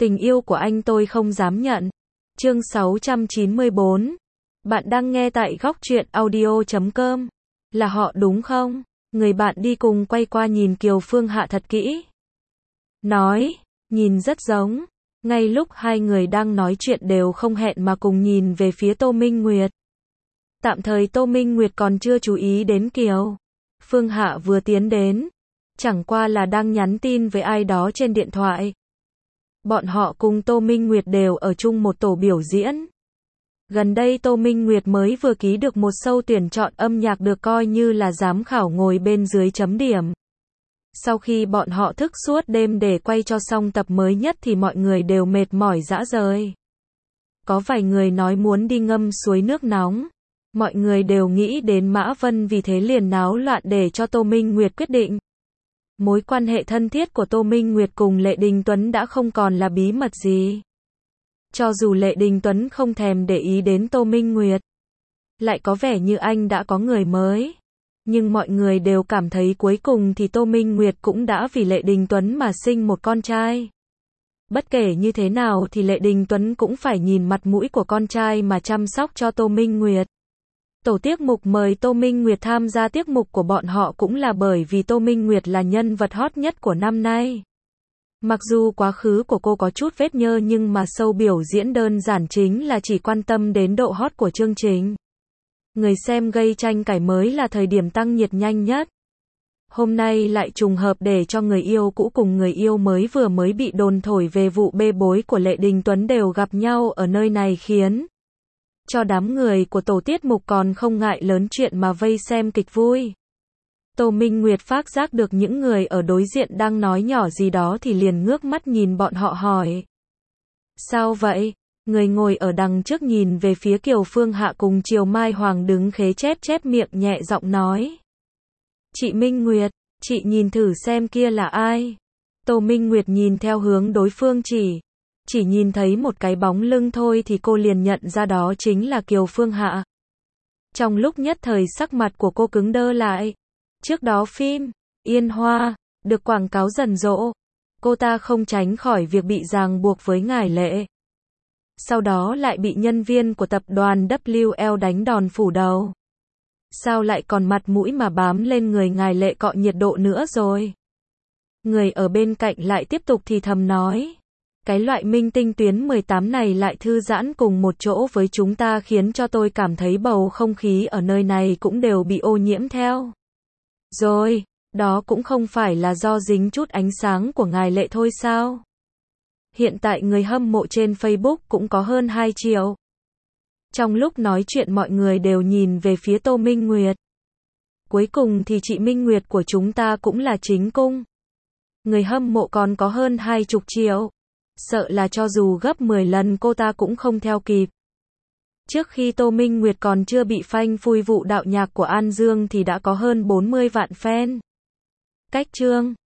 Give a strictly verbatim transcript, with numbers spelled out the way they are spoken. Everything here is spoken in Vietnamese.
Tình yêu của anh tôi không dám nhận. Chương sáu trăm chín mươi bốn. Bạn đang nghe tại góc truyện audio chấm com. Là họ đúng không? Người bạn đi cùng quay qua nhìn Kiều Phương Hạ thật kỹ. Nói, nhìn rất giống. Ngay lúc hai người đang nói chuyện đều không hẹn mà cùng nhìn về phía Tô Minh Nguyệt. Tạm thời Tô Minh Nguyệt còn chưa chú ý đến Kiều Phương Hạ vừa tiến đến. Chẳng qua là đang nhắn tin với ai đó trên điện thoại. Bọn họ cùng Tô Minh Nguyệt đều ở chung một tổ biểu diễn. Gần đây Tô Minh Nguyệt mới vừa ký được một show tuyển chọn âm nhạc được coi như là giám khảo ngồi bên dưới chấm điểm. Sau khi bọn họ thức suốt đêm để quay cho xong tập mới nhất thì mọi người đều mệt mỏi rã rời. Có vài người nói muốn đi ngâm suối nước nóng. Mọi người đều nghĩ đến Mã Vân, vì thế liền náo loạn để cho Tô Minh Nguyệt quyết định. Mối quan hệ thân thiết của Tô Minh Nguyệt cùng Lệ Đình Tuấn đã không còn là bí mật gì. Cho dù Lệ Đình Tuấn không thèm để ý đến Tô Minh Nguyệt, lại có vẻ như anh đã có người mới. Nhưng mọi người đều cảm thấy cuối cùng thì Tô Minh Nguyệt cũng đã vì Lệ Đình Tuấn mà sinh một con trai. Bất kể như thế nào thì Lệ Đình Tuấn cũng phải nhìn mặt mũi của con trai mà chăm sóc cho Tô Minh Nguyệt. Tổ tiết mục mời Tô Minh Nguyệt tham gia tiết mục của bọn họ cũng là bởi vì Tô Minh Nguyệt là nhân vật hot nhất của năm nay. Mặc dù quá khứ của cô có chút vết nhơ nhưng mà show biểu diễn đơn giản chính là chỉ quan tâm đến độ hot của chương trình. Người xem gây tranh cãi mới là thời điểm tăng nhiệt nhanh nhất. Hôm nay lại trùng hợp để cho người yêu cũ cùng người yêu mới vừa mới bị đồn thổi về vụ bê bối của Lệ Đình Tuấn đều gặp nhau ở nơi này, khiến cho đám người của tổ tiết mục còn không ngại lớn chuyện mà vây xem kịch vui. Tô Minh Nguyệt phát giác được những người ở đối diện đang nói nhỏ gì đó thì liền ngước mắt nhìn bọn họ hỏi. Sao vậy? Người ngồi ở đằng trước nhìn về phía Kiều Phương Hạ cùng Triều Mai Hoàng đứng khế chép chép miệng nhẹ giọng nói. Chị Minh Nguyệt, chị nhìn thử xem kia là ai? Tô Minh Nguyệt nhìn theo hướng đối phương chỉ. Chỉ nhìn thấy một cái bóng lưng thôi thì cô liền nhận ra đó chính là Kiều Phương Hạ. Trong lúc nhất thời sắc mặt của cô cứng đơ lại. Trước đó phim Yên Hoa được quảng cáo rầm rộ, cô ta không tránh khỏi việc bị ràng buộc với ngải Lệ. Sau đó lại bị nhân viên của tập đoàn vê kép lờ đánh đòn phủ đầu. Sao lại còn mặt mũi mà bám lên người ngải Lệ cọ nhiệt độ nữa rồi? Người ở bên cạnh lại tiếp tục thì thầm nói. Cái loại minh tinh tuyến mười tám này lại thư giãn cùng một chỗ với chúng ta khiến cho tôi cảm thấy bầu không khí ở nơi này cũng đều bị ô nhiễm theo. Rồi, đó cũng không phải là do dính chút ánh sáng của ngải Lệ thôi sao? Hiện tại người hâm mộ trên Facebook cũng có hơn hai triệu. Trong lúc nói chuyện mọi người đều nhìn về phía Tô Minh Nguyệt. Cuối cùng thì chị Minh Nguyệt của chúng ta cũng là chính cung. Người hâm mộ còn có hơn hai chục triệu. Sợ là cho dù gấp mười lần cô ta cũng không theo kịp. Trước khi Tô Minh Nguyệt còn chưa bị phanh phui vụ đạo nhạc của An Dương thì đã có hơn bốn mươi vạn fan. Cách chương